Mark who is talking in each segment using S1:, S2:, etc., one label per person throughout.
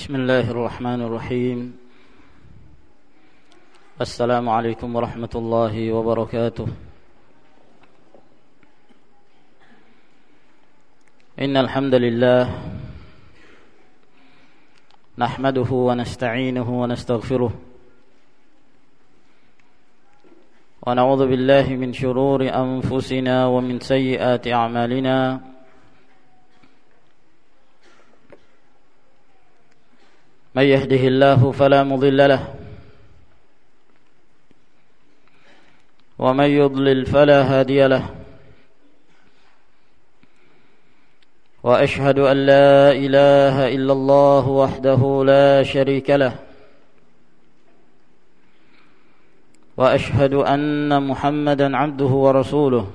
S1: بسم الله الرحمن الرحيم. السلام عليكم ورحمة الله وبركاته. إن الحمد لله نحمده ونستعينه ونستغفره ونعوذ بالله من شرور أنفسنا ومن سيئات أعمالنا. من يهده الله فلا مضل له ومن يضلل فلا هادي له. وأشهد أن لا إله إلا الله وحده لا شريك له وأشهد أن محمدا عبده ورسوله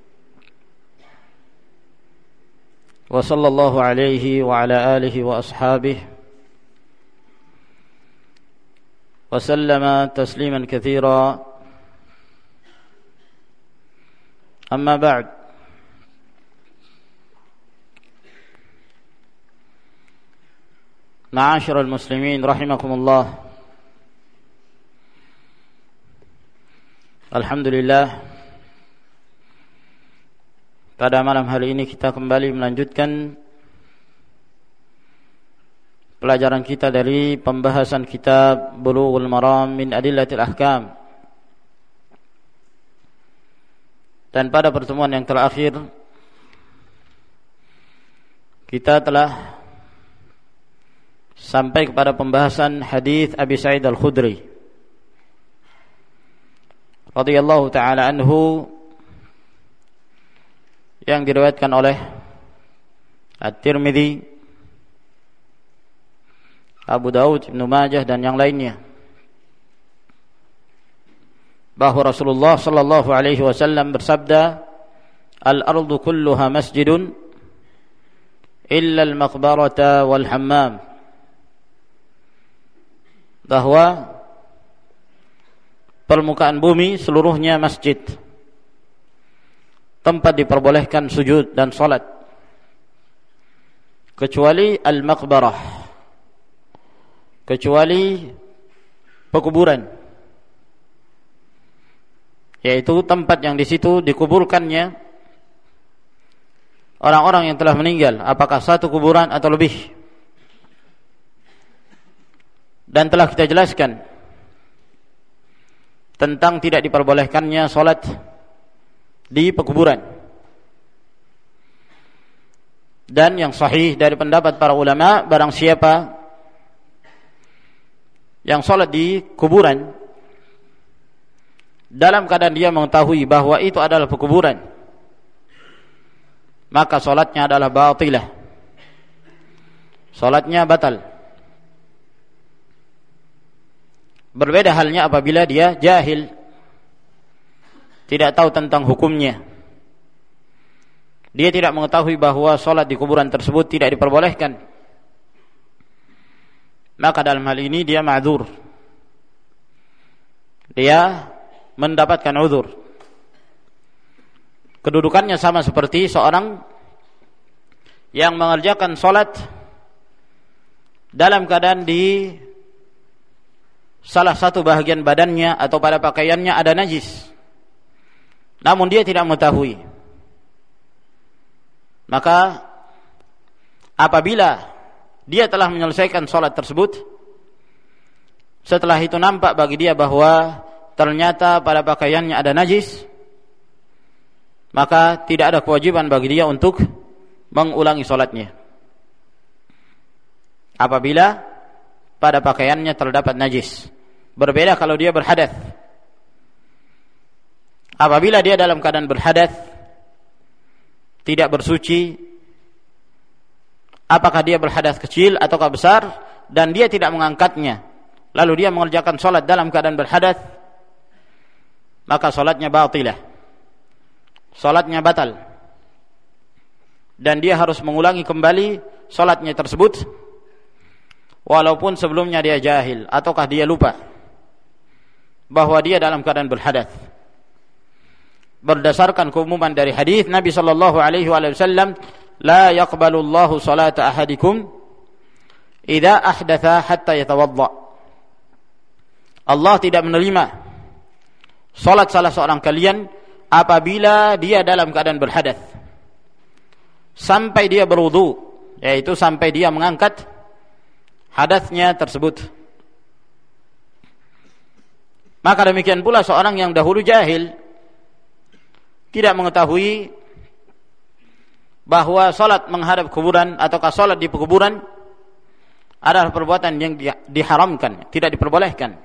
S1: وصلى الله عليه وعلى آله وأصحابه وسلم تسليما كثيرا. أما بعد، معاشر المسلمين رحمكم الله. Alhamdulillah, pada malam hari ini kita kembali melanjutkan pelajaran kita dari pembahasan kitab Bulughul Maram min Adillatil Ahkam. Dan pada pertemuan yang terakhir kita telah sampai kepada pembahasan hadis Abi Sa'id Al-Khudri radhiyallahu taala anhu yang diriwayatkan oleh At-Tirmidzi, Abu Daud, Ibnu Majah dan yang lainnya, bahwa Rasulullah sallallahu alaihi wasallam bersabda, "Al-ardu kulluha masjidun illa al-maqbarata wal hammam." Bahwa permukaan bumi seluruhnya masjid, tempat diperbolehkan sujud dan salat, kecuali al-maqbarah, kecuali pekuburan, yaitu tempat yang di situ dikuburkannya orang-orang yang telah meninggal, apakah satu kuburan atau lebih. Dan telah kita jelaskan tentang tidak diperbolehkannya salat di pekuburan. Dan yang sahih dari pendapat para ulama, barang siapa yang salat di kuburan dalam keadaan dia mengetahui bahwa itu adalah pekuburan, maka salatnya adalah batilah, salatnya batal. Berbeda halnya apabila dia jahil, tidak tahu tentang hukumnya, dia tidak mengetahui bahwa salat di kuburan tersebut tidak diperbolehkan, maka dalam hal ini dia ma'dzur, dia mendapatkan uzur. Kedudukannya sama seperti seorang yang mengerjakan salat dalam keadaan di salah satu bahagian badannya atau pada pakaiannya ada najis, namun dia tidak mengetahui. Maka apabila dia telah menyelesaikan salat tersebut, setelah itu nampak bagi dia bahwa ternyata pada pakaiannya ada najis, maka tidak ada kewajiban bagi dia untuk mengulangi salatnya. Apabila pada pakaiannya terdapat najis, berbeda kalau dia berhadath. Apabila dia dalam keadaan berhadath, tidak bersuci, apakah dia berhadath kecil ataukah besar, dan dia tidak mengangkatnya, lalu dia mengerjakan salat dalam keadaan berhadath, maka salatnya batilah, salatnya batal, dan dia harus mengulangi kembali salatnya tersebut, walaupun sebelumnya dia jahil ataukah dia lupa bahwa dia dalam keadaan berhadath. Berdasarkan keumuman dari hadis Nabi sallallahu alaihi wasallam, la yaqbalullahu salata ahadikum idza ahdatha hatta yatawadda. Allah tidak menerima salat salah seorang kalian apabila dia dalam keadaan berhadath sampai dia berwudu, yaitu sampai dia mengangkat hadatsnya tersebut. Maka demikian pula seorang yang dahulu jahil, tidak mengetahui bahwa salat menghadap kuburan ataukah salat di kuburan adalah perbuatan yang diharamkan, tidak diperbolehkan.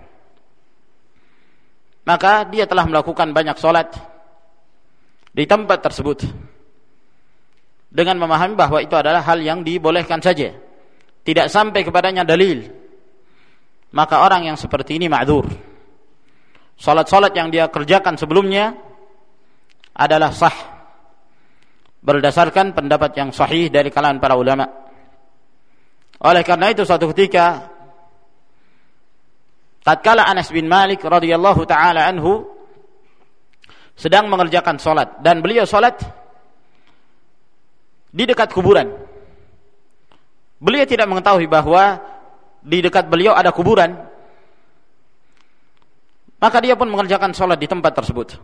S1: Maka dia telah melakukan banyak salat di tempat tersebut dengan memahami bahwa itu adalah hal yang dibolehkan saja, tidak sampai kepadanya dalil. Maka orang yang seperti ini ma'dzur. Salat-salat yang dia kerjakan sebelumnya adalah sah berdasarkan pendapat yang sahih dari kalangan para ulama. Oleh karena itu suatu ketika tatkala Anas bin Malik radhiyallahu taala anhu sedang mengerjakan salat dan beliau salat di dekat kuburan. Beliau tidak mengetahui bahwa di dekat beliau ada kuburan. Maka dia pun mengerjakan salat di tempat tersebut.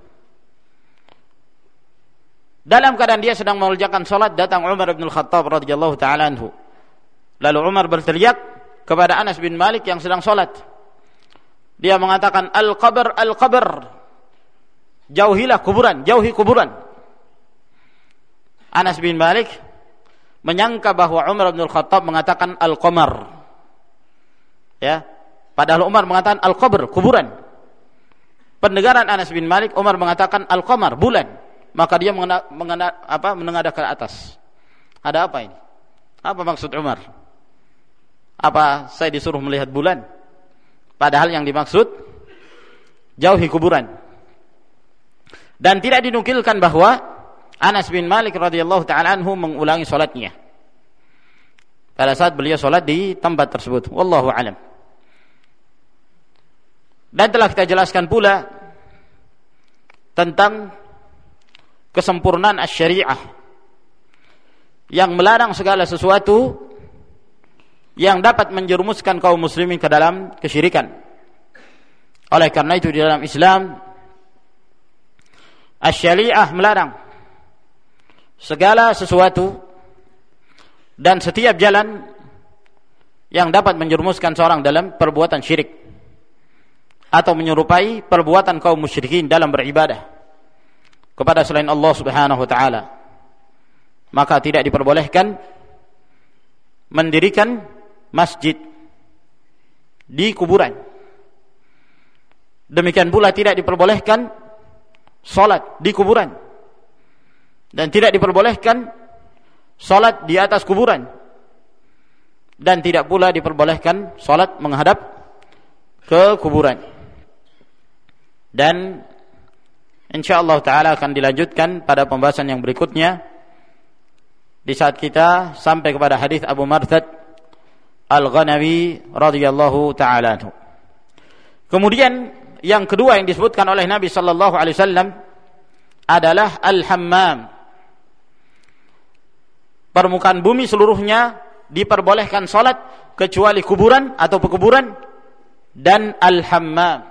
S1: Dalam keadaan dia sedang mengerjakan salat, datang Umar bin Khattab radhiyallahu taala anhu. Lalu Umar berteriak kepada Anas bin Malik yang sedang salat. Dia mengatakan, "Al-qabr, al-qabr." Jauhilah kuburan, jauhi kuburan. Anas bin Malik menyangka bahwa Umar bin Khattab mengatakan al-qamar. Ya, padahal Umar mengatakan al-qabr, kuburan. Pendengaran Anas bin Malik, Umar mengatakan al-qamar, bulan. Maka dia menengadah ke atas. Ada apa ini? Apa maksud Umar? Apa saya disuruh melihat bulan? Padahal yang dimaksud jauhi kuburan. Dan tidak dinukilkan bahwa Anas bin Malik radhiyallahu taala anhu mengulangi salatnya pada saat beliau salat di tempat tersebut. Wallahu a'lam. Dan telah kita jelaskan pula tentang kesempurnaan asy-syariah yang melarang segala sesuatu yang dapat menjerumuskan kaum muslimin ke dalam kesyirikan. Oleh karena itu di dalam Islam asy-syariah melarang segala sesuatu dan setiap jalan yang dapat menjerumuskan seorang dalam perbuatan syirik atau menyerupai perbuatan kaum musyrikin dalam beribadah kepada selain Allah Subhanahu wa taala. Maka tidak diperbolehkan mendirikan masjid di kuburan. Demikian pula tidak diperbolehkan salat di kuburan. Dan tidak diperbolehkan salat di atas kuburan. Dan tidak pula diperbolehkan salat menghadap ke kuburan. Dan insyaallah taala akan dilanjutkan pada pembahasan yang berikutnya di saat kita sampai kepada hadis Abu Marthad Al-Ghanawi radhiyallahu taala anhu. Kemudian yang kedua yang disebutkan oleh Nabi sallallahu alaihi wasallam adalah al-hammam. Permukaan bumi seluruhnya diperbolehkan salat kecuali kuburan atau pekuburan dan al-hammam.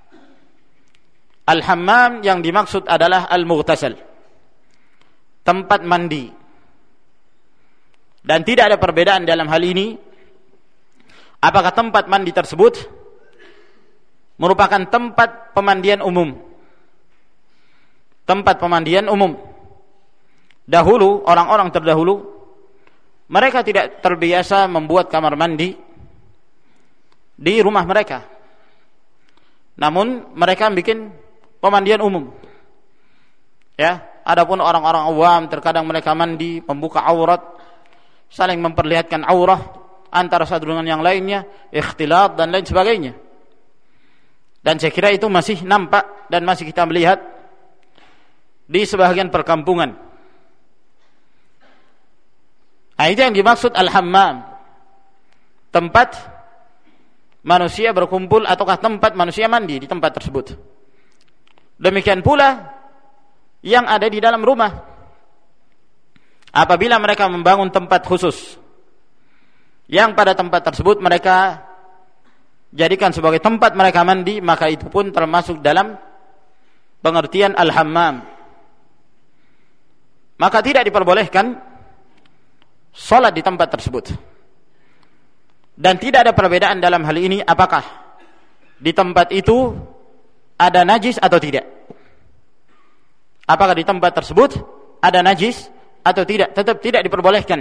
S1: Al-hammam yang dimaksud adalah al-mughtasal, tempat mandi. Dan tidak ada perbedaan dalam hal ini apakah tempat mandi tersebut merupakan tempat pemandian umum. Tempat pemandian umum. Dahulu, orang-orang terdahulu mereka tidak terbiasa membuat kamar mandi di rumah mereka. Namun mereka bikin pemandian umum. Ya, adapun orang-orang awam terkadang mereka mandi membuka aurat, saling memperlihatkan aurah antara satu dengan yang lainnya, ikhtilat dan lain sebagainya. Dan saya kira itu masih nampak dan masih kita melihat di sebahagian perkampungan. Nah, itu yang dimaksud al-hammam. Tempat manusia berkumpul ataukah tempat manusia mandi di tempat tersebut. Demikian pula yang ada di dalam rumah. Apabila mereka membangun tempat khusus yang pada tempat tersebut mereka jadikan sebagai tempat mereka mandi, maka itu pun termasuk dalam pengertian al-hammam. Maka tidak diperbolehkan salat di tempat tersebut. Dan tidak ada perbedaan dalam hal ini apakah di tempat itu ada najis atau tidak. Apakah di tempat tersebut ada najis atau tidak, tetap tidak diperbolehkan.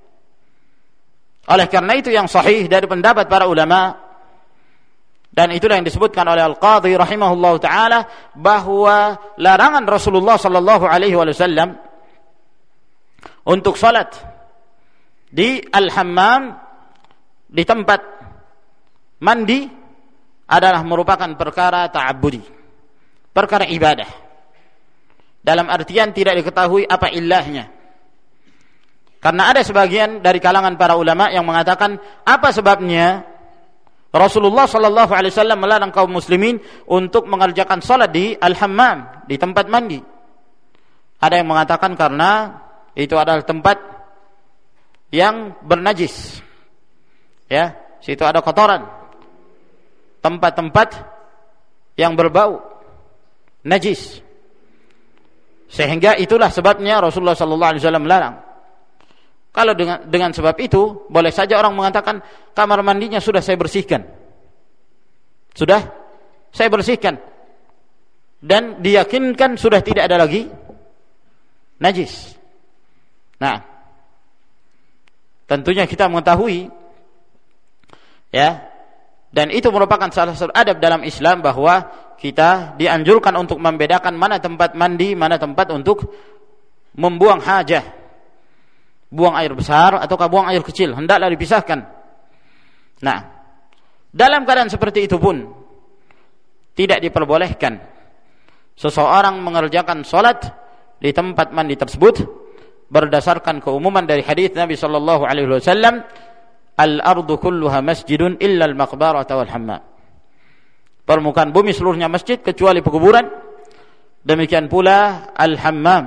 S1: Oleh karena itu yang sahih dari pendapat para ulama, dan itulah yang disebutkan oleh Al-Qadhi rahimahullahu taala, bahwa larangan Rasulullah sallallahu alaihi wasallam untuk salat di al-hammam, di tempat mandi, adalah merupakan perkara ta'abbudi, perkara ibadah, dalam artian tidak diketahui apa ilahnya. Karena ada sebagian dari kalangan para ulama yang mengatakan, apa sebabnya Rasulullah sallallahu alaihi wasallam melarang kaum muslimin untuk mengerjakan salat di al-hammam, di tempat mandi. Ada yang mengatakan karena itu adalah tempat yang bernajis. Ya, situ ada kotoran. Tempat-tempat yang berbau najis. Sehingga itulah sebabnya Rasulullah sallallahu alaihi wasallam melarang. Kalau dengan sebab itu, boleh saja orang mengatakan kamar mandinya sudah saya bersihkan. Sudah saya bersihkan. Dan diyakinkan sudah tidak ada lagi najis. Nah, tentunya kita mengetahui, ya, dan itu merupakan salah satu adab dalam Islam, bahwa kita dianjurkan untuk membedakan mana tempat mandi, mana tempat untuk membuang hajah, buang air besar ataukah buang air kecil, hendaklah dipisahkan. Nah, dalam keadaan seperti itu pun tidak diperbolehkan seseorang mengerjakan salat di tempat mandi tersebut, berdasarkan keumuman dari hadis Nabi sallallahu alaihi wasallam, al-ardu kulluha masjidun illa al-maqbarata wal hammam. Permukaan bumi seluruhnya masjid kecuali pekuburan. Demikian pula al-hammam,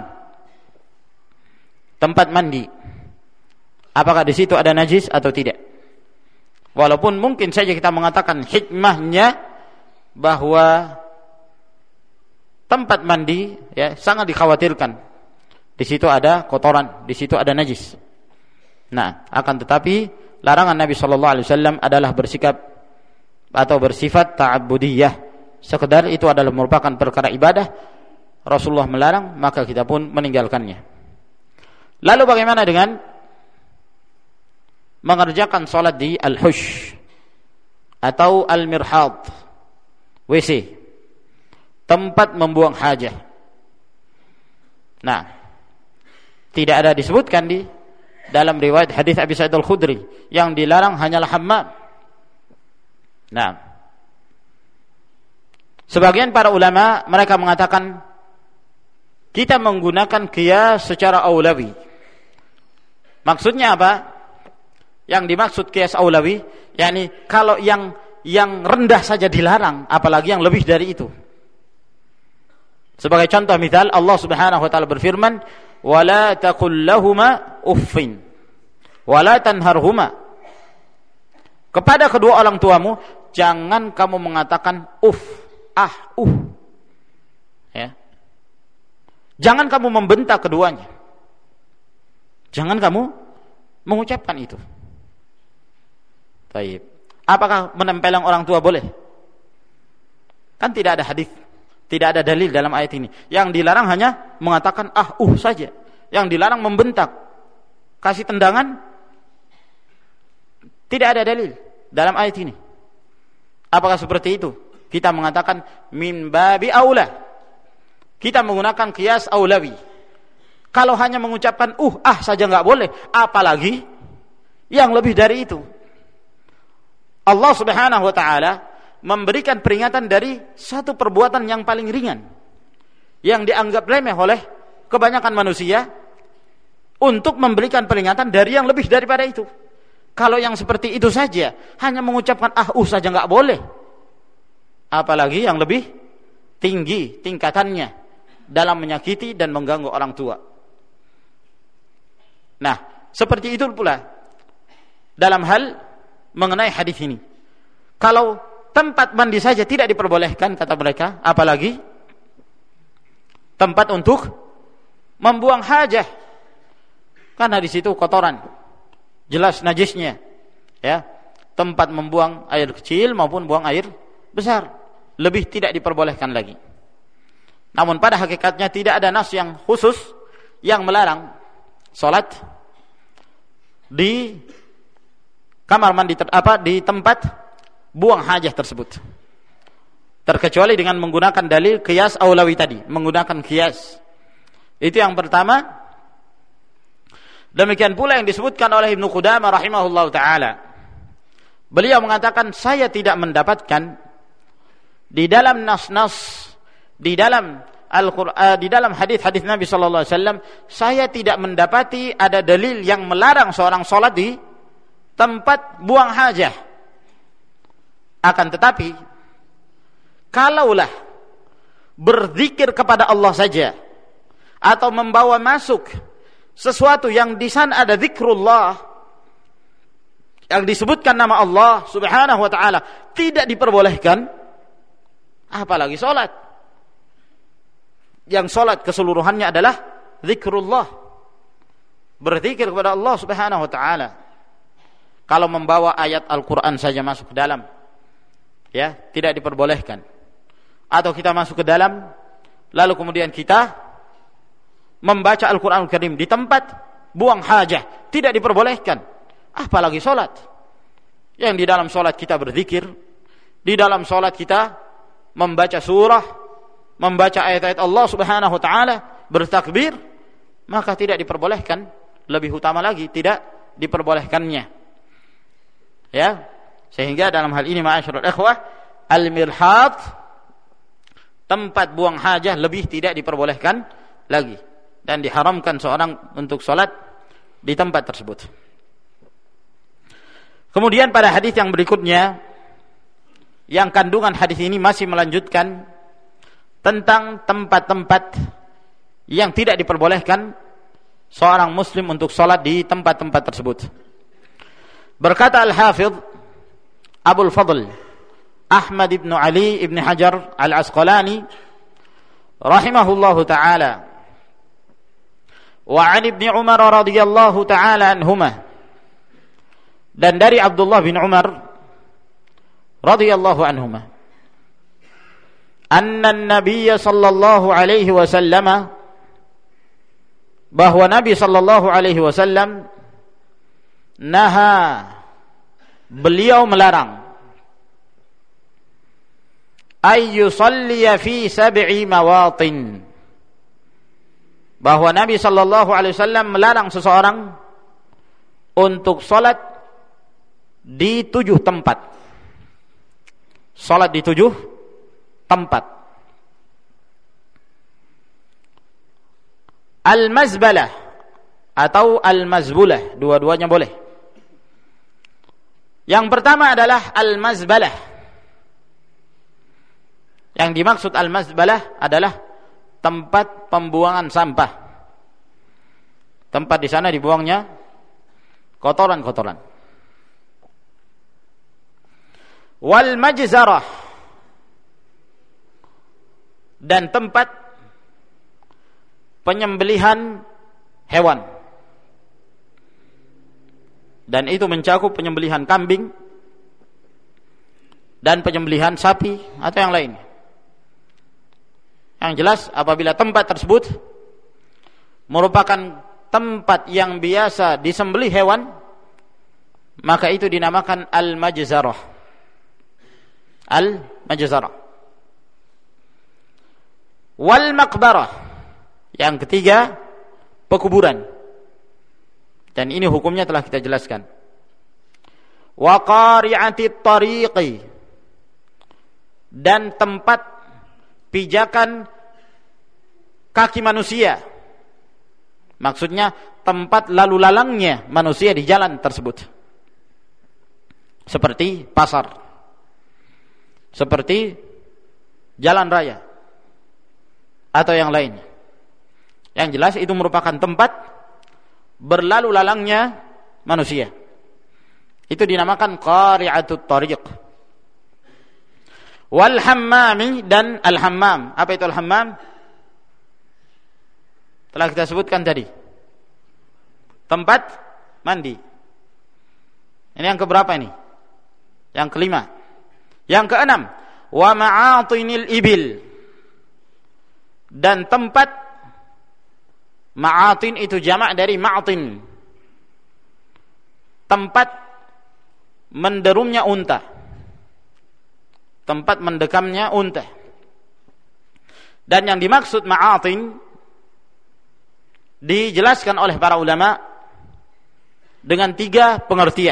S1: tempat mandi. Apakah di situ ada najis atau tidak? Walaupun mungkin saja kita mengatakan hikmahnya bahwa tempat mandi, ya, sangat dikhawatirkan. Di situ ada kotoran, di situ ada najis. Nah, akan tetapi larangan Nabi sallallahu alaihi wasallam adalah bersikap atau bersifat ta'abbudiyah. Sekedar itu adalah merupakan perkara ibadah. Rasulullah melarang, maka kita pun meninggalkannya. Lalu bagaimana dengan mengerjakan salat di al-hush atau al-mirhad, WC, tempat membuang hajah? Nah, tidak ada disebutkan di dalam riwayat hadis Abi Sa'id Al-Khudri, yang dilarang hanyalah hammam. Nah, sebagian para ulama mereka mengatakan kita menggunakan qiyas secara aulawi. Maksudnya apa? Yang dimaksud qiyas aulawi, yakni kalau yang rendah saja dilarang, apalagi yang lebih dari itu. Sebagai contoh misal, Allah Subhanahu wa taala berfirman, "Wala taqul lahuma uffin wala tanharhuma." Kepada kedua orang tuamu jangan kamu mengatakan ya. Jangan kamu membentak keduanya. Jangan kamu mengucapkan itu. Baik. Apakah menempeleng orang tua boleh? Kan tidak ada hadis, tidak ada dalil dalam ayat ini. Yang dilarang hanya mengatakan saja. Yang dilarang membentak, kasih tendangan, tidak ada dalil dalam ayat ini. Apakah seperti itu? Kita mengatakan min babi aula. Kita menggunakan qiyas aulawi. Kalau hanya mengucapkan saja enggak boleh, apalagi yang lebih dari itu. Allah Subhanahu wa taala memberikan peringatan dari satu perbuatan yang paling ringan, yang dianggap remeh oleh kebanyakan manusia, untuk memberikan peringatan dari yang lebih daripada itu. Kalau yang seperti itu saja hanya mengucapkan saja enggak boleh, apalagi yang lebih tinggi tingkatannya dalam menyakiti dan mengganggu orang tua. Nah, seperti itu pula dalam hal mengenai hadis ini. Kalau tempat mandi saja tidak diperbolehkan kata mereka, apalagi tempat untuk membuang hajah, karena di situ kotoran, jelas najisnya, ya. Tempat membuang air kecil maupun buang air besar lebih tidak diperbolehkan lagi. Namun pada hakikatnya tidak ada nas yang khusus yang melarang salat di kamar mandi di tempat buang hajah tersebut, terkecuali dengan menggunakan dalil qiyas aulawi tadi, menggunakan qiyas. Itu yang pertama. Demikian pula yang disebutkan oleh Ibnu Qudamah rahimahullahu taala. Beliau mengatakan, saya tidak mendapatkan di dalam nas-nas, di dalam Al-Qur'an, di dalam hadis-hadis Nabi sallallahu alaihi wasallam, saya tidak mendapati ada dalil yang melarang seorang salat di tempat buang hajah. Akan tetapi, kalaulah berzikir kepada Allah saja atau membawa masuk sesuatu yang di sana ada zikrullah, yang disebutkan nama Allah subhanahu wa ta'ala, tidak diperbolehkan, apalagi sholat. Yang sholat keseluruhannya adalah zikrullah, berzikir kepada Allah subhanahu wa ta'ala. Kalau membawa ayat Al-Quran saja masuk ke dalam, ya, tidak diperbolehkan. Atau kita masuk ke dalam, lalu kemudian kita membaca Al-Quran Al-Karim di tempat buang hajah, tidak diperbolehkan. Apalagi sholat, yang di dalam sholat kita berzikir, di dalam sholat kita membaca surah, membaca ayat-ayat Allah subhanahu wa ta'ala, bertakbir, maka tidak diperbolehkan. Lebih utama lagi tidak diperbolehkannya, ya. Sehingga dalam hal ini ma'asyiral ikhwah, al-mirhat, tempat buang hajah, lebih tidak diperbolehkan lagi, dan diharamkan seorang untuk sholat di tempat tersebut. Kemudian pada hadis yang berikutnya, yang kandungan hadis ini masih melanjutkan tentang tempat-tempat yang tidak diperbolehkan seorang muslim untuk sholat di tempat-tempat tersebut. Berkata Al-Hafidh Abul Fadl Ahmad ibn Ali ibn Hajar Al-Asqalani rahimahullahu ta'ala, wa an ibn Umar radhiyallahu ta'ala anhumah, dan dari Abdullah bin Umar radhiyallahu anhuma, anna an-nabiy sallallahu alaihi wasallam, bahwa Nabi sallallahu alaihi wasallam, naha, beliau melarang, ay yusalliya fi sab'i mawatin, bahwa Nabi sallallahu alaihi wasallam melarang seseorang untuk salat di 7 tempat. Salat di 7 tempat. Al-mazbalah atau al-mazbulah, dua-duanya boleh. Yang pertama adalah al-mazbalah. Yang dimaksud al-mazbalah adalah tempat pembuangan sampah. Tempat di sana dibuangnya kotoran-kotoran. Wal majzarah, dan tempat penyembelihan hewan, dan itu mencakup penyembelihan kambing dan penyembelihan sapi atau yang lain. Yang jelas apabila tempat tersebut merupakan tempat yang biasa disembelih hewan, maka itu dinamakan al-majzarah. Al-majzarah. Wal maqbarah, yang ketiga pekuburan, dan ini hukumnya telah kita jelaskan. Wa qari'atit tariqi, dan tempat pijakan kaki manusia, maksudnya tempat lalu lalangnya manusia di jalan tersebut, seperti pasar, seperti jalan raya atau yang lainnya. Yang jelas itu merupakan tempat berlalu lalangnya manusia. Itu dinamakan qari'atut thariq. Wal hammami, dan al-hammam. Apa itu al-hammam? Telah kita sebutkan tadi. Tempat mandi. Ini yang keberapa ini? Yang kelima. Yang keenam, wa ma'atinil ibil. Dan tempat, ma'atin itu jamak dari ma'atin, tempat menderumnya unta, tempat mendekamnya unta. Dan yang dimaksud ma'atin dijelaskan oleh para ulama dengan tiga pengertian.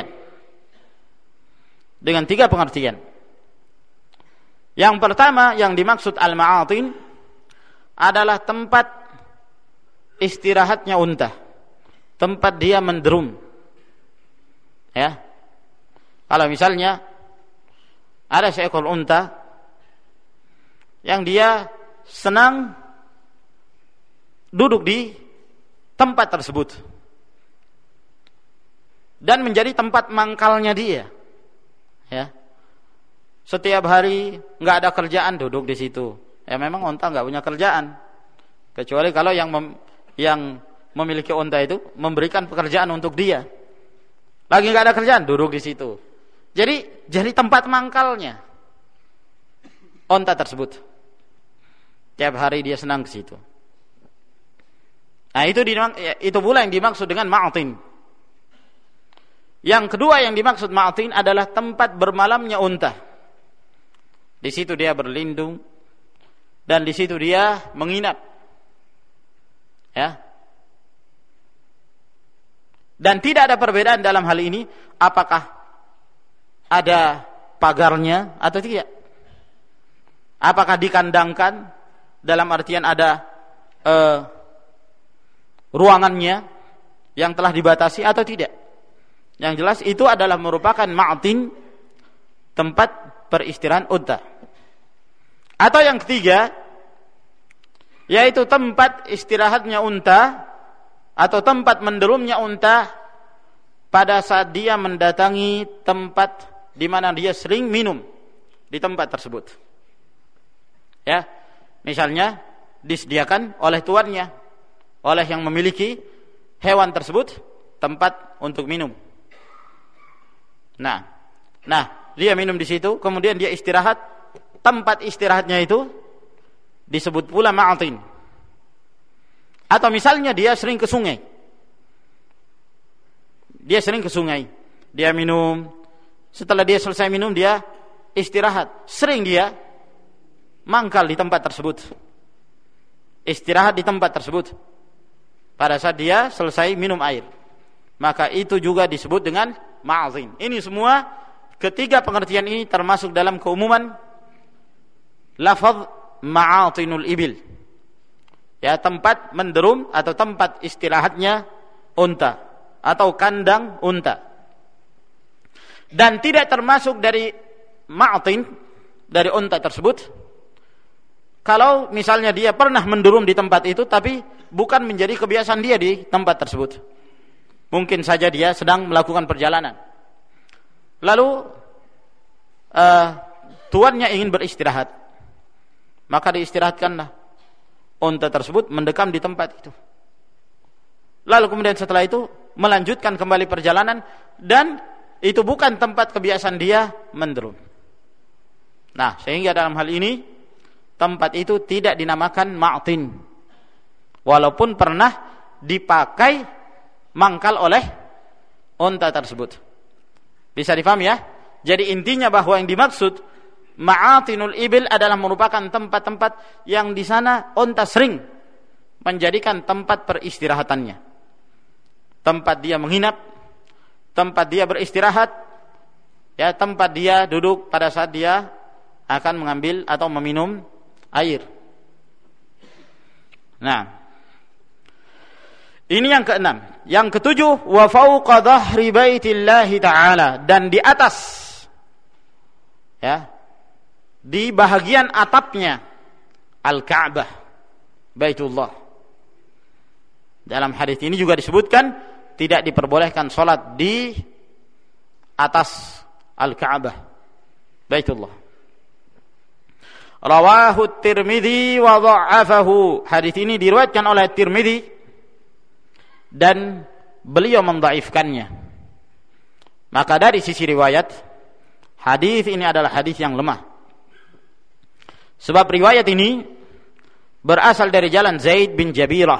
S1: Dengan tiga pengertian. Yang pertama yang dimaksud al-ma'atin adalah tempat istirahatnya unta, tempat dia menderum. Ya. Kalau misalnya ada seekor unta yang dia senang duduk di tempat tersebut dan menjadi tempat mangkalnya dia, ya. Setiap hari nggak ada kerjaan, duduk di situ. Ya memang unta nggak punya kerjaan, kecuali kalau yang memiliki unta itu memberikan pekerjaan untuk dia. Lagi nggak ada kerjaan, duduk di situ. Jadi tempat mangkalnya unta tersebut. Tiap hari dia senang ke situ. Nah itu pula yang dimaksud dengan ma'atin. Yang kedua yang dimaksud ma'atin adalah tempat bermalamnya unta. Di situ dia berlindung dan di situ dia menginap. Ya. Dan tidak ada perbedaan dalam hal ini apakah ada pagarnya atau tidak. Apakah dikandangkan dalam artian ada ruangannya yang telah dibatasi atau tidak. Yang jelas itu adalah merupakan ma'atin, tempat peristirahat unta. Atau yang ketiga, yaitu tempat istirahatnya unta atau tempat menderumnya unta pada saat dia mendatangi tempat di mana dia sering minum di tempat tersebut. Ya, misalnya disediakan oleh tuannya, oleh yang memiliki hewan tersebut tempat untuk minum. Nah, dia minum di situ, kemudian dia istirahat. Tempat istirahatnya itu disebut pula ma'atin. Atau misalnya dia sering ke sungai. Dia minum. Setelah dia selesai minum, dia istirahat. Sering dia mangkal di tempat tersebut. Istirahat di tempat tersebut. Pada saat dia selesai minum air. Maka itu juga disebut dengan ma'atin. Ini semua, ketiga pengertian ini termasuk dalam keumuman lafaz ma'atinul ibil. Ya, tempat menderum atau tempat istirahatnya unta atau kandang unta. Dan tidak termasuk dari ma'atin, dari unta tersebut, kalau misalnya dia pernah menderum di tempat itu tapi bukan menjadi kebiasaan dia di tempat tersebut. Mungkin saja dia sedang melakukan perjalanan. Lalu tuannya ingin beristirahat. Maka diistirahatkanlah unta tersebut mendekam di tempat itu. Lalu kemudian setelah itu melanjutkan kembali perjalanan dan itu bukan tempat kebiasaan dia menderum. Nah, sehingga dalam hal ini tempat itu tidak dinamakan ma'tin. Walaupun pernah dipakai mangkal oleh unta tersebut. Bisa difahami ya? Jadi intinya bahwa yang dimaksud ma'atinul ibil adalah merupakan tempat-tempat yang di sana unta sering menjadikan tempat peristirahatannya. Tempat dia menginap, tempat dia beristirahat, ya, tempat dia duduk pada saat dia akan mengambil atau meminum air. Nah, ini yang keenam. Yang ketujuh, wa fawqa dhahri baitillahi ta'ala, dan di atas, ya, di bahagian atapnya Al-Ka'bah, Baitullah. Dalam hadis ini juga disebutkan tidak diperbolehkan salat di atas Al-Ka'bah, Baitullah. Rawahu Tirmidzi wa dha'afahu. Hadis ini diriwayatkan oleh Tirmidzi dan beliau mendhaifkannya. Maka dari sisi riwayat, hadis ini adalah hadis yang lemah. Sebab riwayat ini berasal dari jalan Zaid bin Jabirah.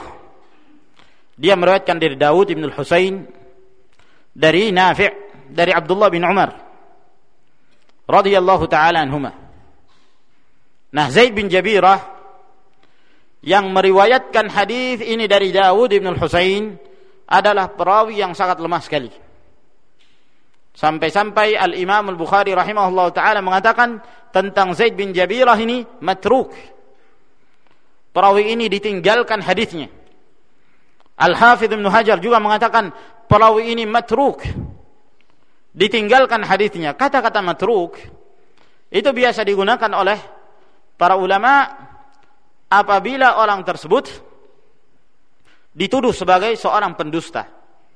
S1: Dia meriwayatkan dari Daud bin Al-Husain, dari Nafi', dari Abdullah bin Umar radhiyallahu ta'ala anhuma. Nah, Zaid bin Jabirah yang meriwayatkan hadis ini dari Daud bin Al-Husain adalah perawi yang sangat lemah sekali. Sampai-sampai Al-Imam Al-Bukhari rahimahullah ta'ala mengatakan tentang Zaid bin Jabirah ini matruk. Perawi ini ditinggalkan hadisnya. Al-Hafidh Ibnu Hajar juga mengatakan perawi ini matruk, ditinggalkan hadisnya. Kata-kata matruk itu biasa digunakan oleh para ulama apabila orang tersebut dituduh sebagai seorang pendusta.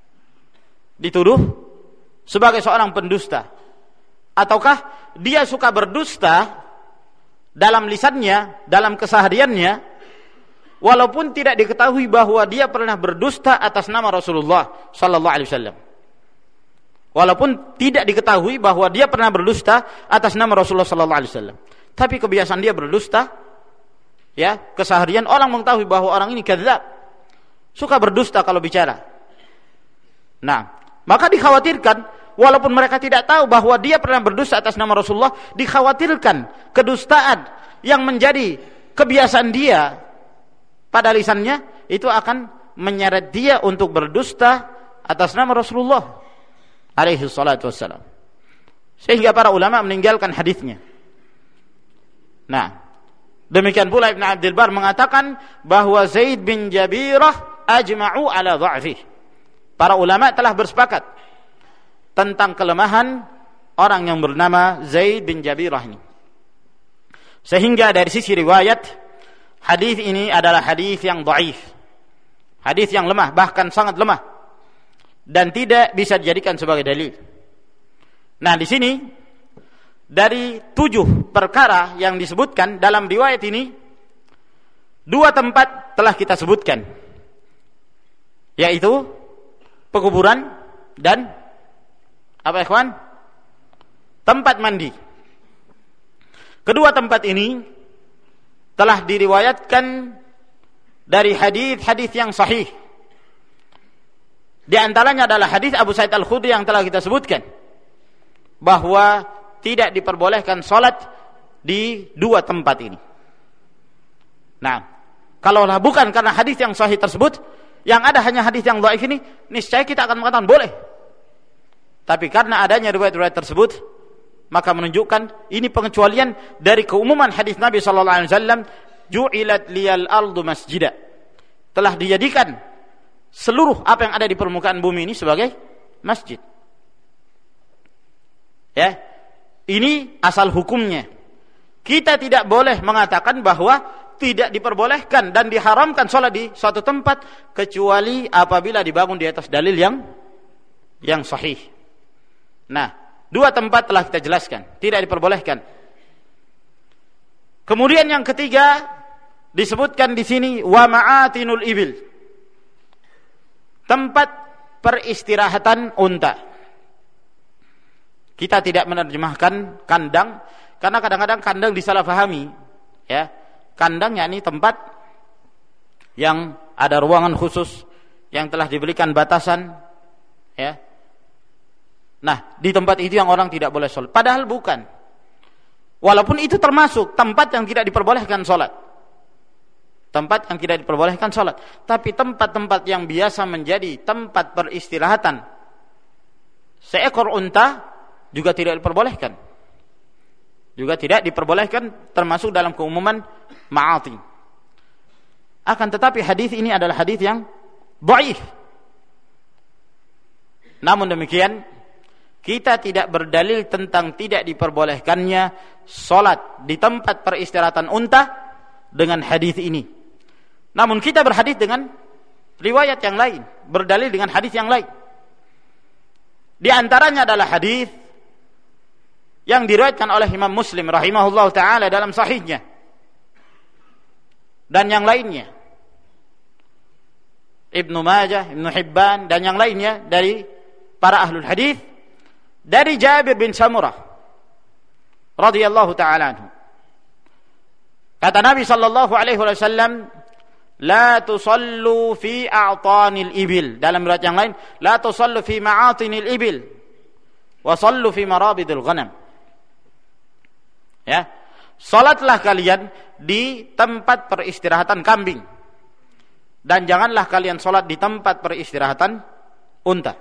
S1: Dituduh sebagai seorang pendusta. Ataukah dia suka berdusta dalam lisannya, dalam kesehariannya, walaupun tidak diketahui bahwa dia pernah berdusta atas nama Rasulullah sallallahu alaihi wasallam. Walaupun tidak diketahui bahwa dia pernah berdusta atas nama Rasulullah sallallahu alaihi wasallam. Tapi kebiasaan dia berdusta, ya, keseharian orang mengetahui bahwa orang ini kadzab. Suka berdusta kalau bicara. Nah, maka dikhawatirkan walaupun mereka tidak tahu bahwa dia pernah berdusta atas nama Rasulullah, dikhawatirkan kedustaan yang menjadi kebiasaan dia pada lisannya itu akan menyeret dia untuk berdusta atas nama Rasulullah alaihi salatu wassalam. Sehingga para ulama meninggalkan hadisnya. Nah, demikian pula Ibn Abdul Bar mengatakan bahwa Zaid bin Jabirah ajma'u ala dha'fih. Para ulama telah bersepakat tentang kelemahan orang yang bernama Zaid bin Jabirah ini. Sehingga dari sisi riwayat, hadis ini adalah hadis yang dhaif. Hadis yang lemah, bahkan sangat lemah. Dan tidak bisa dijadikan sebagai dalil. Nah, di sini dari 7 perkara yang disebutkan dalam riwayat ini, 2 tempat telah kita sebutkan, yaitu pekuburan dan apa ikhwan? Tempat mandi. Kedua tempat ini telah diriwayatkan dari hadis-hadis yang sahih. Di antaranya adalah hadis Abu Sa'id Al-Khudri yang telah kita sebutkan, bahwa tidak diperbolehkan salat di 2 tempat ini. Nah, kalaulah bukan karena hadis yang sahih tersebut, yang ada hanya hadis yang dhaif ini, niscaya kita akan mengatakan boleh. Tapi karena adanya riwayat-riwayat tersebut, maka menunjukkan ini pengecualian dari keumuman hadis Nabi sallallahu alaihi wasallam, ju'ilat liyal ardu masjida. Telah dijadikan seluruh apa yang ada di permukaan bumi ini sebagai masjid. Ya, ini asal hukumnya. Kita tidak boleh mengatakan bahwa tidak diperbolehkan dan diharamkan sholat di suatu tempat kecuali apabila dibangun di atas dalil yang sahih. Nah, 2 tempat telah kita jelaskan, tidak diperbolehkan. Kemudian yang ketiga disebutkan di sini wa ma'atinul ibil. Tempat peristirahatan unta. Kita tidak menerjemahkan kandang karena kadang-kadang kandang disalahpahami, ya. Kandang yakni tempat yang ada ruangan khusus yang telah diberikan batasan, ya. Nah, di tempat itu yang orang tidak boleh sholat. Padahal bukan. Walaupun itu termasuk tempat yang tidak diperbolehkan sholat. Tempat yang tidak diperbolehkan sholat. Tapi tempat-tempat yang biasa menjadi tempat peristirahatan seekor unta juga tidak diperbolehkan. Juga tidak diperbolehkan, termasuk dalam keumuman ma'ati. Akan tetapi hadis ini adalah hadis yang dhaif. Namun demikian, kita tidak berdalil tentang tidak diperbolehkannya salat di tempat peristirahatan unta dengan hadis ini. Namun kita berhadis dengan riwayat yang lain, berdalil dengan hadis yang lain. Di antaranya adalah hadis yang diriwayatkan oleh Imam Muslim rahimahullah taala dalam sahihnya dan yang lainnya, Ibnu Majah, Ibnu Hibban dan yang lainnya dari para ahlul hadis, dari Jabir bin Samurah radhiyallahu taala anhu. Kata Nabi sallallahu alaihi wasallam, la tusallu fi a'tanil ibil. Dalam riwayat yang lain, la tusallu fi ma'atinil ibil wa sallu fi marabidil ghanam. Ya, salatlah kalian di tempat peristirahatan kambing, dan janganlah kalian salat di tempat peristirahatan unta.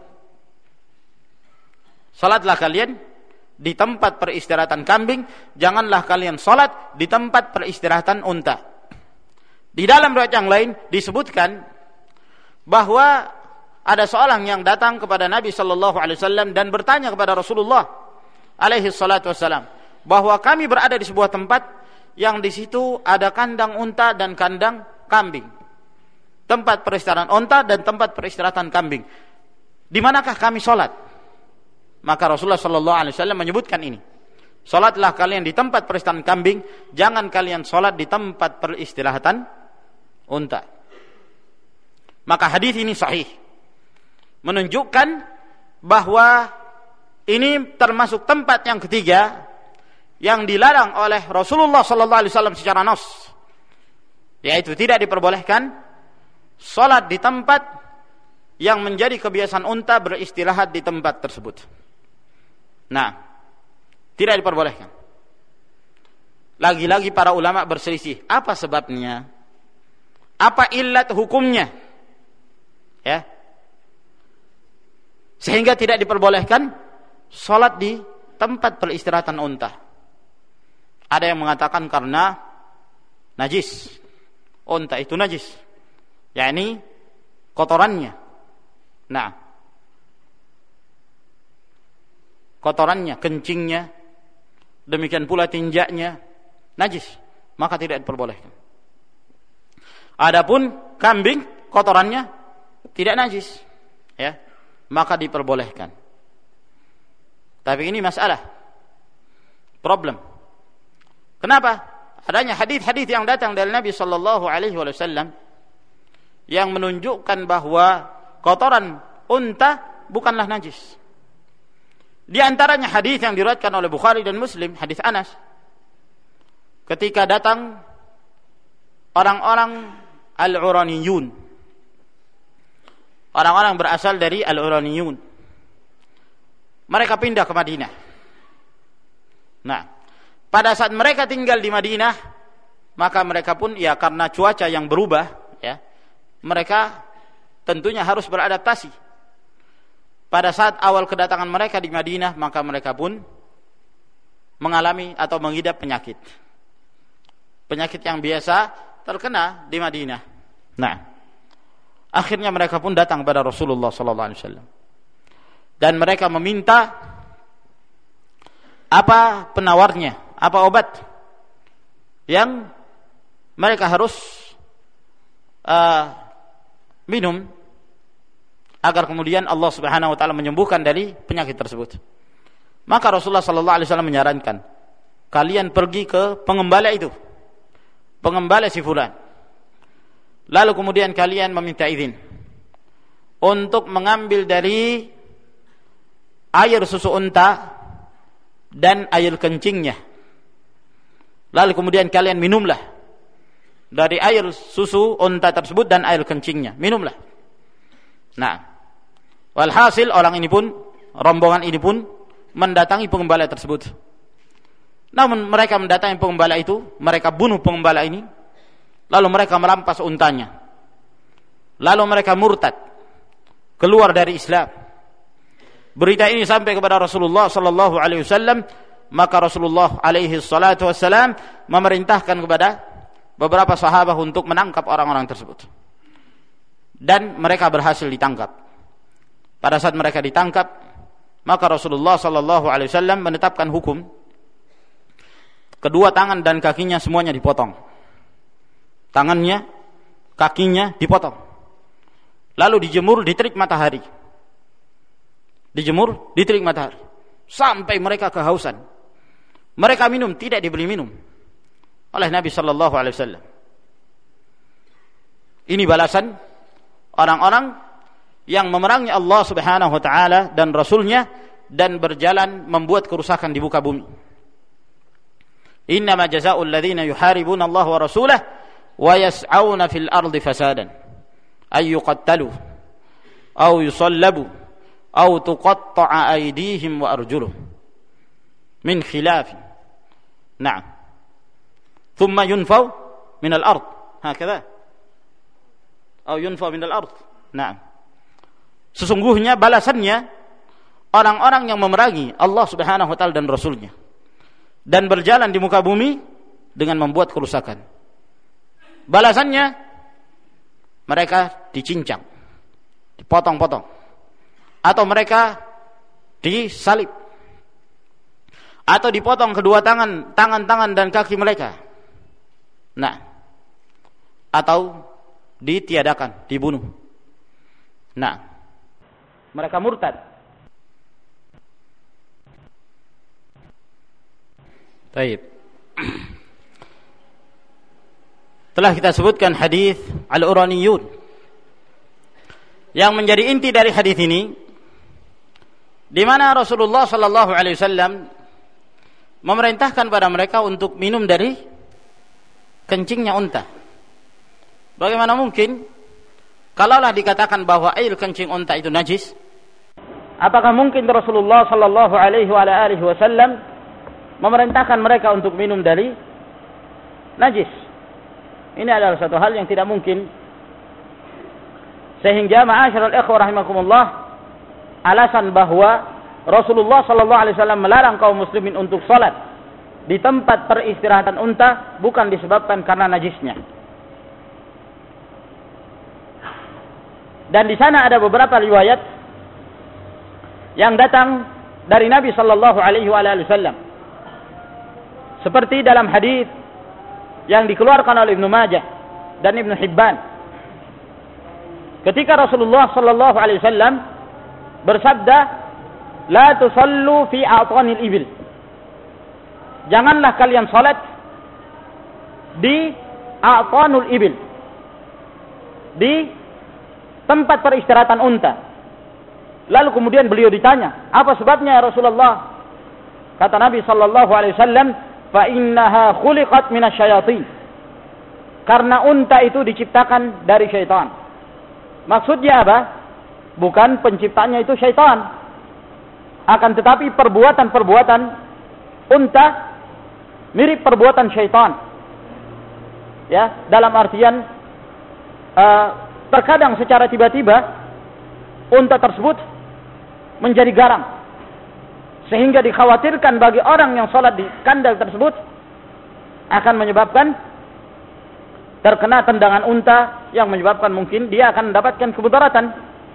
S1: Salatlah kalian di tempat peristirahatan kambing, janganlah kalian salat di tempat peristirahatan unta. Di dalam riwayat yang lain disebutkan bahwa ada seorang yang datang kepada Nabi sallallahu alaihi wasallam dan bertanya kepada Rasulullah alaihi salatu wasallam bahwa kami berada di sebuah tempat yang di situ ada kandang unta dan kandang kambing. Tempat peristirahatan unta dan tempat peristirahatan kambing. Di manakah kami salat? Maka Rasulullah sallallahu alaihi wasallam menyebutkan ini. Salatlah kalian di tempat peristirahatan kambing, jangan kalian salat di tempat peristirahatan unta. Maka hadis ini sahih, menunjukkan bahwa ini termasuk tempat yang ketiga yang dilarang oleh Rasulullah sallallahu alaihi wasallam secara nas, yaitu tidak diperbolehkan salat di tempat yang menjadi kebiasaan unta beristirahat di tempat tersebut. Nah, tidak diperbolehkan. Lagi-lagi para ulama berselisih, apa sebabnya? Apa illat hukumnya? Ya. Sehingga tidak diperbolehkan salat di tempat peristirahatan unta. Ada yang mengatakan karena najis. Unta itu najis, yakni kotorannya. Nah, kotorannya, kencingnya, demikian pula tinjaknya najis, maka tidak diperbolehkan. Adapun kambing kotorannya tidak najis, ya, maka diperbolehkan. Tapi ini masalah, problem. Kenapa? Adanya hadis-hadis yang datang dari Nabi sallallahu alaihi wasallam yang menunjukkan bahwa kotoran unta bukanlah najis. Di antaranya hadis yang diriwayatkan oleh Bukhari dan Muslim, hadis Anas. Ketika datang orang-orang Al-Uraniyun, orang-orang berasal dari Al-Uraniyun, mereka pindah ke Madinah. Nah, pada saat mereka tinggal di Madinah, maka mereka pun, ya, karena cuaca yang berubah, ya, mereka tentunya harus beradaptasi. Pada saat awal kedatangan mereka di Madinah, maka mereka pun mengalami atau mengidap penyakit yang biasa terkena di Madinah. Nah, akhirnya mereka pun datang kepada Rasulullah sallallahu alaihi wasallam dan mereka meminta apa penawarnya, apa obat yang mereka harus minum agar kemudian Allah Subhanahu wa taala menyembuhkan dari penyakit tersebut. Maka Rasulullah sallallahu alaihi wasallam menyarankan, kalian pergi ke pengembala itu, pengembala si fulan. Lalu kemudian kalian meminta izin untuk mengambil dari air susu unta dan air kencingnya. Lalu kemudian kalian minumlah dari air susu unta tersebut dan air kencingnya, minumlah. Nah, walhasil orang ini pun, rombongan ini pun mendatangi pengembala tersebut. Namun mereka mendatangi pengembala itu, mereka bunuh pengembala ini, lalu mereka merampas untanya. Lalu mereka murtad, keluar dari Islam. Berita ini sampai kepada Rasulullah sallallahu alaihi wasallam, maka Rasulullah alaihi salatu wassalam memerintahkan kepada beberapa sahabat untuk menangkap orang-orang tersebut. Dan mereka berhasil ditangkap. Pada saat mereka ditangkap, maka Rasulullah sallallahu alaihi wasallam menetapkan hukum, kedua tangan dan kakinya semuanya dipotong. Tangannya, kakinya dipotong. Lalu dijemur di terik matahari. dijemur di terik matahari sampai mereka kehausan. Mereka minum, tidak diberi minum oleh Nabi sallallahu alaihi wasallam. Ini balasan orang-orang yang memerangi Allah Subhanahu wa taala dan Rasulnya dan berjalan membuat kerusakan di muka bumi. Innama jazaa'ul ladzina yuharibuna Allah wa rasulahu wa yas'auna fil ardi fasadan ay yuqattalu aw yusallabu aw tuqatta'a aydihim wa arjuluhum min khilaf. Na'am. Thumma yunfaw min al-ard. Hakadha. Aw yunfaw min al-ard. Na'am. Sesungguhnya balasannya orang-orang yang memerangi Allah Subhanahu wa taala dan Rasulnya dan berjalan di muka bumi dengan membuat kerusakan. Balasannya mereka dicincang, dipotong-potong, atau mereka disalib, atau dipotong kedua tangan dan kaki mereka. Nah, atau ditiadakan, dibunuh. Nah, mereka murtad. Baik. Telah kita sebutkan hadis Al-Uraniyun. Yang menjadi inti dari hadis ini, di mana Rasulullah sallallahu alaihi wasallam memerintahkan pada mereka untuk minum dari kencingnya unta. Bagaimana mungkin kalaulah dikatakan bahwa air kencing unta itu najis? Apakah mungkin Rasulullah sallallahu alaihi wasallam memerintahkan mereka untuk minum dari najis? Ini adalah satu hal yang tidak mungkin. Sehingga ma'asyiral ikhwah rahimakumullah, alasan bahwa Rasulullah sallallahu alaihi wasallam melarang kaum muslimin untuk salat di tempat peristirahatan unta bukan disebabkan karena najisnya. Dan di sana ada beberapa riwayat yang datang dari Nabi sallallahu alaihi wasallam. Seperti dalam hadis yang dikeluarkan oleh Ibnu Majah dan Ibnu Hibban, ketika Rasulullah sallallahu alaihi wasallam bersabda, "La tusallu fi a'tanil ibil." Janganlah kalian salat di a'tanul ibil, di tempat peristirahatan unta. Lalu kemudian beliau ditanya, "Apa sebabnya ya Rasulullah?" Kata Nabi sallallahu alaihi wasallam, "Fa innaha khuliqat minasyayatin." Karena unta itu diciptakan dari syaitan. Maksudnya apa? Bukan penciptanya itu syaitan, akan tetapi perbuatan-perbuatan unta mirip perbuatan syaitan. Ya, dalam artian terkadang secara tiba-tiba unta tersebut menjadi garang, sehingga dikhawatirkan bagi orang yang sholat di kandang tersebut akan menyebabkan terkena tendangan unta yang menyebabkan mungkin dia akan mendapatkan kemudaratan.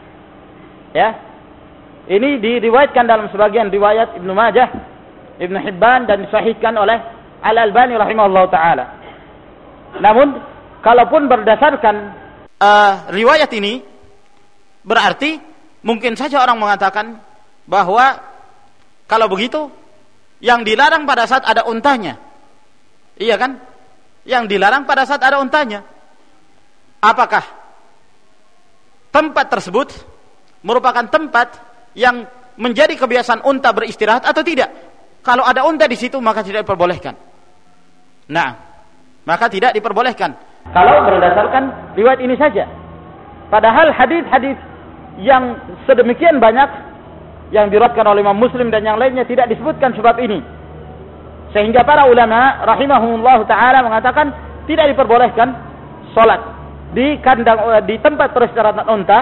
S1: Ya, ini diriwayatkan dalam sebagian riwayat Ibnu Majah, Ibnu Hibban, dan disahihkan oleh Al-Albani rahimahullah taala. Namun, kalaupun berdasarkan riwayat ini, berarti mungkin saja orang mengatakan bahwa kalau begitu yang dilarang pada saat ada untanya. Iya kan? Yang dilarang pada saat ada untanya. Apakah tempat tersebut merupakan tempat yang menjadi kebiasaan unta beristirahat atau tidak? Kalau ada unta di situ maka tidak diperbolehkan. Nah, maka tidak diperbolehkan kalau berdasarkan riwayat ini saja. Padahal hadis-hadis yang sedemikian banyak yang diriwayatkan oleh Imam Muslim dan yang lainnya tidak disebutkan sebab ini. Sehingga para ulama rahimahumullah taala mengatakan tidak diperbolehkan salat di kandang, di tempat peristirahatan unta,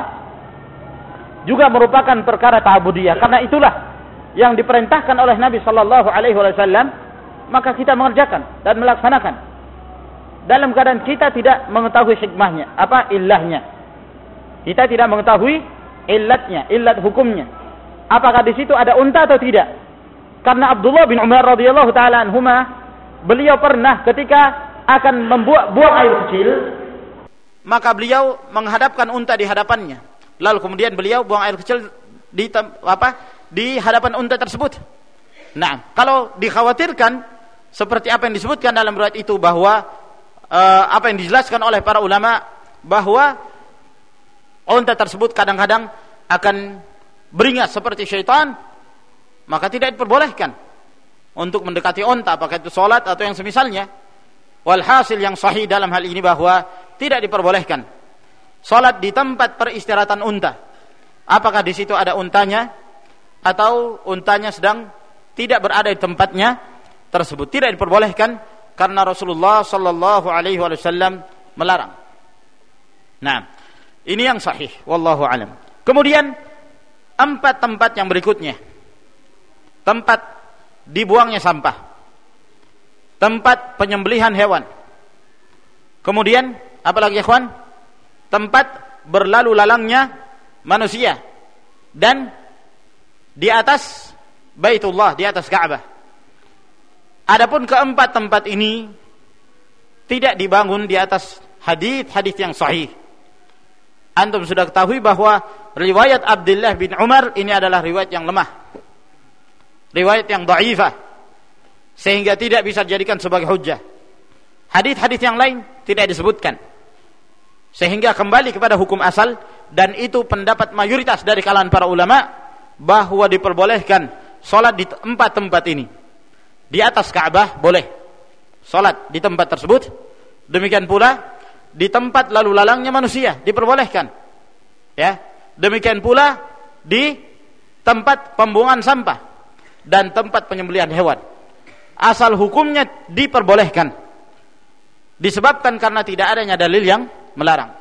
S1: juga merupakan perkara ta'budiyah. Karena itulah yang diperintahkan oleh Nabi sallallahu alaihi wasallam, maka kita mengerjakan dan melaksanakan dalam keadaan kita tidak mengetahui hikmahnya, ilahnya. Kita tidak mengetahui illatnya, illat hukumnya. Apakah di situ ada unta atau tidak? Karena Abdullah bin Umar radhiyallahu taala anhuma, beliau pernah ketika akan buang air kecil, maka beliau menghadapkan unta di hadapannya. Lalu kemudian beliau buang air kecil di hadapan unta tersebut. Nah, kalau dikhawatirkan seperti apa yang disebutkan dalam riwayat itu, bahwa apa yang dijelaskan oleh para ulama, bahwa unta tersebut kadang-kadang akan beringas seperti syaitan, maka tidak diperbolehkan untuk mendekati unta, apakah itu salat atau yang semisalnya. Walhasil yang sahih dalam hal ini bahwa tidak diperbolehkan salat di tempat peristirahatan unta. Apakah di situ ada untanya atau untanya sedang tidak berada di tempatnya tersebut, tidak diperbolehkan karena Rasulullah sallallahu alaihi wasallam melarang. Nah, ini yang sahih wallahu alam. Kemudian 4 tempat yang berikutnya. Tempat dibuangnya sampah, tempat penyembelihan hewan. Kemudian apalagi ikhwan? Tempat berlalu lalangnya manusia, dan di atas Baitullah, di atas Ka'bah. Adapun keempat tempat ini tidak dibangun di atas hadis-hadis yang sahih. Antum sudah ketahui bahwa riwayat Abdullah bin Umar ini adalah riwayat yang lemah, riwayat yang dhaifah, sehingga tidak bisa dijadikan sebagai hujjah. Hadis-hadis yang lain tidak disebutkan, sehingga kembali kepada hukum asal, dan itu pendapat mayoritas dari kalangan para ulama, bahwa diperbolehkan salat di 4 tempat ini. Di atas Ka'bah boleh salat di tempat tersebut, demikian pula di tempat lalu lalangnya manusia diperbolehkan, ya. Demikian pula di tempat pembuangan sampah dan tempat penyembelihan hewan. Asal hukumnya diperbolehkan, disebabkan karena tidak adanya dalil yang melarang.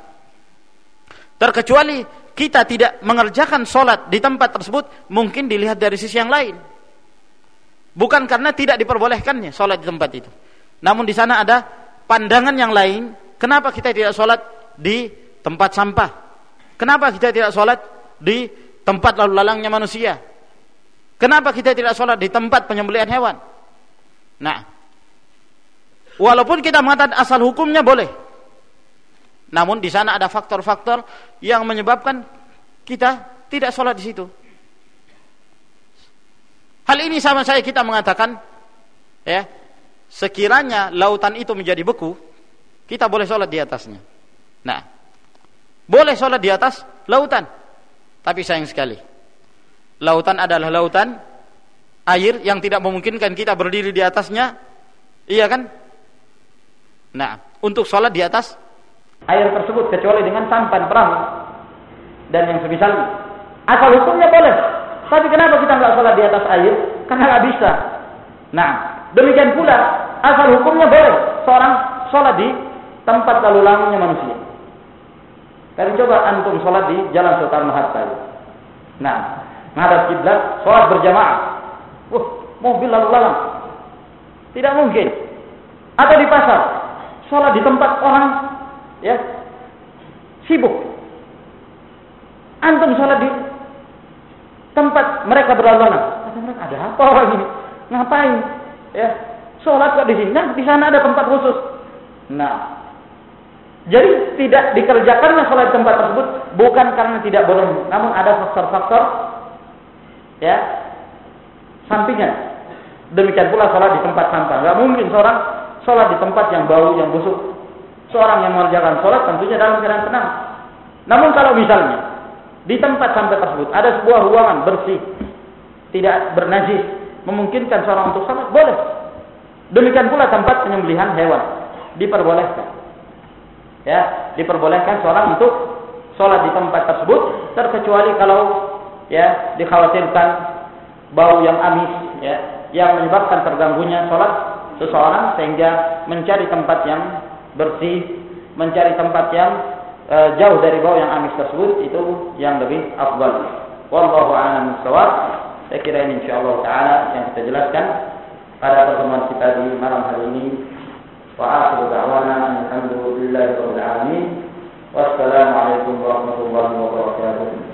S1: Terkecuali kita tidak mengerjakan sholat di tempat tersebut, mungkin dilihat dari sisi yang lain, bukan karena tidak diperbolehkannya sholat di tempat itu, namun di sana ada pandangan yang lain. Kenapa kita tidak sholat di tempat sampah? Kenapa kita tidak sholat di tempat lalu lalangnya manusia? Kenapa kita tidak sholat di tempat penyembelihan hewan? Nah, walaupun kita mengatakan asal hukumnya boleh, namun di sana ada faktor-faktor yang menyebabkan kita tidak sholat di situ. Hal ini sama saya kita mengatakan, ya, sekiranya lautan itu menjadi beku, kita boleh sholat di atasnya. Nah, boleh sholat di atas lautan, tapi sayang sekali, lautan adalah lautan air yang tidak memungkinkan kita berdiri di atasnya, iya kan? Nah, untuk sholat di atas air tersebut kecuali dengan sampan perahu dan yang semisalnya. Asal hukumnya boleh, tapi kenapa kita nggak sholat di atas air? Karena nggak bisa. Nah, demikian pula asal hukumnya boleh seorang sholat di tempat lalu lalangnya manusia. Kalian coba antum sholat di Jalan Soekarno-Hatta. Nah, menghadap kiblat, sholat berjamaah. Mobil lalu lalang, tidak mungkin. Atau di pasar, sholat di tempat orang, ya, sibuk. Antum sholat di tempat mereka berlalu lalang. Kata mereka, ada apa orang ini? Ngapain? Ya, sholat kok di sini? Nah, di sana ada tempat khusus. Nah, jadi tidak dikerjakanlah sholat di tempat tersebut bukan karena tidak boleh, namun ada faktor-faktor, ya, sampingan. Demikian pula sholat di tempat sampah. Gak mungkin seorang sholat di tempat yang bau, yang busuk. Seorang yang mengerjakan sholat tentunya dalam keadaan tenang. Namun kalau misalnya di tempat sampah tersebut ada sebuah ruangan bersih, tidak bernajis, memungkinkan seorang untuk sholat, boleh. Demikian pula tempat penyembelihan hewan, diperbolehkan. Ya, diperbolehkan seorang untuk sholat di tempat tersebut, terkecuali kalau, ya, dikhawatirkan bau yang amis, ya, yang menyebabkan terganggunya sholat seseorang, sehingga mencari tempat yang bersih, mencari tempat yang jauh dari bau yang amis tersebut, itu yang lebih afdal. Wallahu a'lam bishawab. Saya kira ini insyaallah taala yang kita jelaskan pada pertemuan kita di malam hari ini. Wa akhiru da'wana alhamdulillahi rabbil alamin. Wassalamu alaikum warahmatullahi wabarakatuh.